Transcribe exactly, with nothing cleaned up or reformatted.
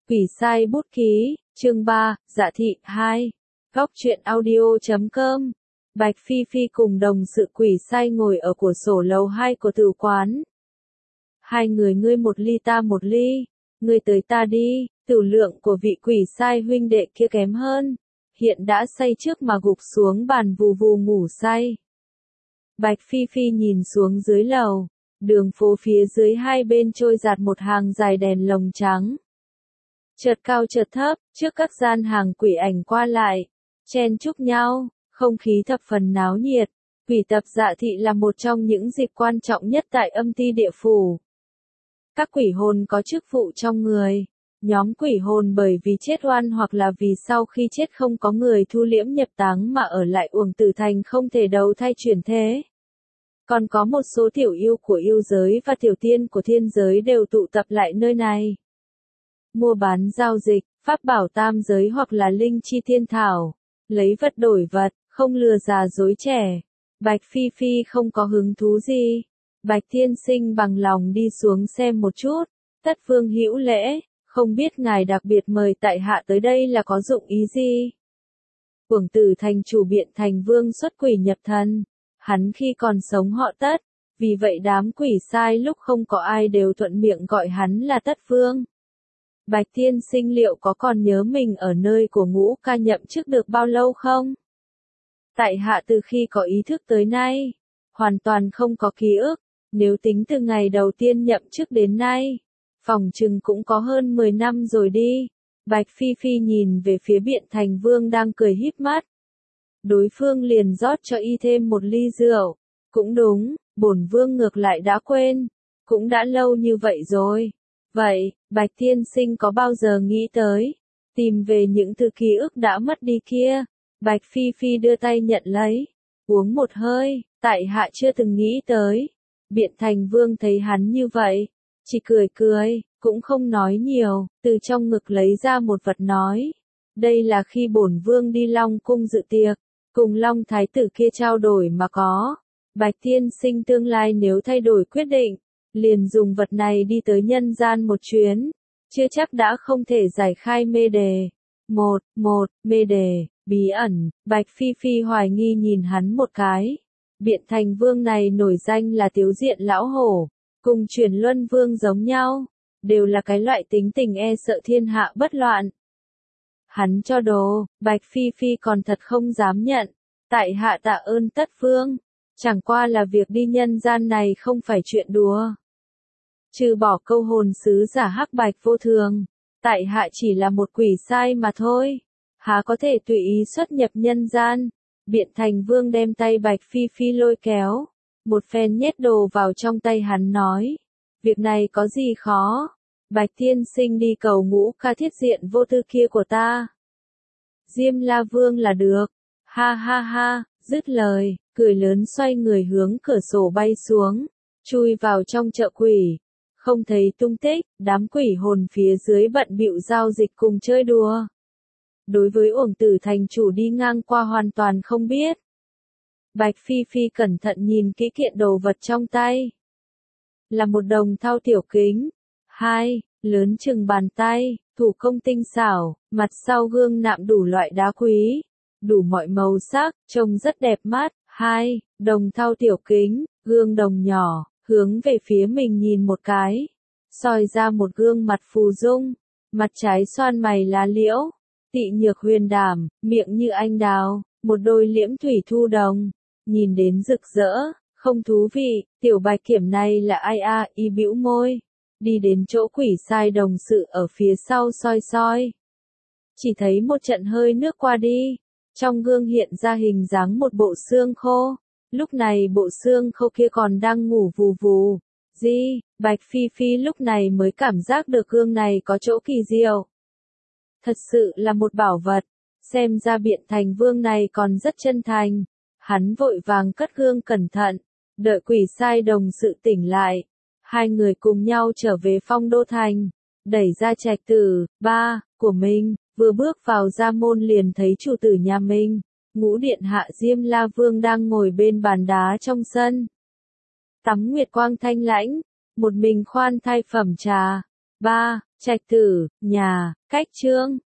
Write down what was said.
Quỷ sai bút ký, chương ba, Dạ thị, hai. Góc truyện audio chấm com. Bạch Phi Phi cùng đồng sự quỷ sai ngồi ở cửa sổ lầu hai của tử quán. Hai người ngươi một ly ta một ly, ngươi tới ta đi, tử lượng của vị quỷ sai huynh đệ kia kém hơn. Hiện đã say trước mà gục xuống bàn vù vù ngủ say. Bạch Phi Phi nhìn xuống dưới lầu, đường phố phía dưới hai bên trôi dạt một hàng dài đèn lồng trắng. Chợt cao chợt thấp, trước các gian hàng quỷ ảnh qua lại, chen chúc nhau, không khí thập phần náo nhiệt. Quỷ tập Dạ thị là một trong những dịp quan trọng nhất tại âm ty địa phủ. Các quỷ hồn có chức vụ trong người. Nhóm quỷ hồn bởi vì chết oan hoặc là vì sau khi chết không có người thu liễm nhập táng mà ở lại Uổng Tử Thành không thể đầu thai chuyển thế. Còn có một số tiểu yêu của yêu giới và tiểu tiên của thiên giới đều tụ tập lại nơi này. Mua bán giao dịch, pháp bảo tam giới hoặc là linh chi thiên thảo, lấy vật đổi vật, không lừa già dối trẻ. Bạch Phi Phi không có hứng thú gì. Bạch Tiên Sinh bằng lòng đi xuống xem một chút. Tất Vương hữu lễ, không biết ngài đặc biệt mời tại hạ tới đây là có dụng ý gì? Uổng Tử Thành chủ Biện Thành Vương xuất quỷ nhập thần. Hắn khi còn sống họ Tất, vì vậy đám quỷ sai lúc không có ai đều thuận miệng gọi hắn là Tất Vương. Bạch Tiên Sinh liệu có còn nhớ mình ở nơi của Ngũ Ca nhậm chức được bao lâu không? Tại hạ từ khi có ý thức tới nay, hoàn toàn không có ký ức, nếu tính từ ngày đầu tiên nhậm chức đến nay, phỏng chừng cũng có hơn mười năm rồi đi. Bạch Phi Phi nhìn về phía Biện Thành Vương đang cười híp mắt. Đối phương liền rót cho y thêm một ly rượu. Cũng đúng, bổn vương ngược lại đã quên, cũng đã lâu như vậy rồi. Vậy, Bạch Tiên Sinh có bao giờ nghĩ tới, tìm về những thứ ký ức đã mất đi kia? Bạch Phi Phi đưa tay nhận lấy, uống một hơi, tại hạ chưa từng nghĩ tới. Biện Thành Vương thấy hắn như vậy, chỉ cười cười, cũng không nói nhiều, từ trong ngực lấy ra một vật nói. Đây là khi bổn vương đi Long Cung dự tiệc, cùng Long Thái tử kia trao đổi mà có. Bạch Tiên Sinh tương lai nếu thay đổi quyết định, liền dùng vật này đi tới nhân gian một chuyến, chưa chắc đã không thể giải khai mê đề. Một, một, mê đề, bí ẩn. Bạch Phi Phi hoài nghi nhìn hắn một cái. Biện Thành Vương này nổi danh là tiếu diện lão hổ, cùng Chuyển Luân Vương giống nhau, đều là cái loại tính tình e sợ thiên hạ bất loạn. Hắn cho đồ, Bạch Phi Phi còn thật không dám nhận. Tại hạ tạ ơn Tất Vương, chẳng qua là việc đi nhân gian này không phải chuyện đùa. Trừ bỏ câu hồn sứ giả hắc bạch vô thường, tại hạ chỉ là một quỷ sai mà thôi, há có thể tùy ý xuất nhập nhân gian. Biện Thành Vương đem tay Bạch Phi Phi lôi kéo, một phen nhét đồ vào trong tay hắn nói, việc này có gì khó, Bạch Tiên Sinh đi cầu Ngũ Ca thiết diện vô tư kia của ta. Diêm La Vương là được, ha ha ha, dứt lời, cười lớn xoay người hướng cửa sổ bay xuống, chui vào trong chợ quỷ. Không thấy tung tích, đám quỷ hồn phía dưới bận bịu giao dịch cùng chơi đùa. Đối với Uổng Tử Thành chủ đi ngang qua hoàn toàn không biết. Bạch Phi Phi cẩn thận nhìn kỹ kiện đồ vật trong tay. Là một đồng thau tiểu kính. Hai, lớn chừng bàn tay, thủ công tinh xảo, mặt sau gương nạm đủ loại đá quý, đủ mọi màu sắc, trông rất đẹp mắt. Hai, đồng thau tiểu kính, gương đồng nhỏ. Hướng về phía mình nhìn một cái, soi ra một gương mặt phù dung, mặt trái xoan mày lá liễu, tị nhược huyền đảm, miệng như anh đào, một đôi liễm thủy thu đồng, nhìn đến rực rỡ, không thú vị. Tiểu Bạch Kiểm này là ai a? À, y bĩu môi, đi đến chỗ quỷ sai đồng sự ở phía sau soi soi, chỉ thấy một trận hơi nước qua đi, trong gương hiện ra hình dáng một bộ xương khô. Lúc này bộ xương khô kia còn đang ngủ vù vù. Gì? Bạch Phi Phi lúc này mới cảm giác được gương này có chỗ kỳ diệu. Thật sự là một bảo vật. Xem ra Biện Thành Vương này còn rất chân thành. Hắn vội vàng cất gương cẩn thận. Đợi quỷ sai đồng sự tỉnh lại. Hai người cùng nhau trở về Phong Đô Thành. Đẩy ra trạch tử, ba, của mình. Vừa bước vào ra môn liền thấy chủ tử nhà mình. Ngũ điện hạ Diêm La Vương đang ngồi bên bàn đá trong sân. Tắm nguyệt quang thanh lãnh, một mình khoan thai phẩm trà. Ba, Trạch tử, nhà, cách chương.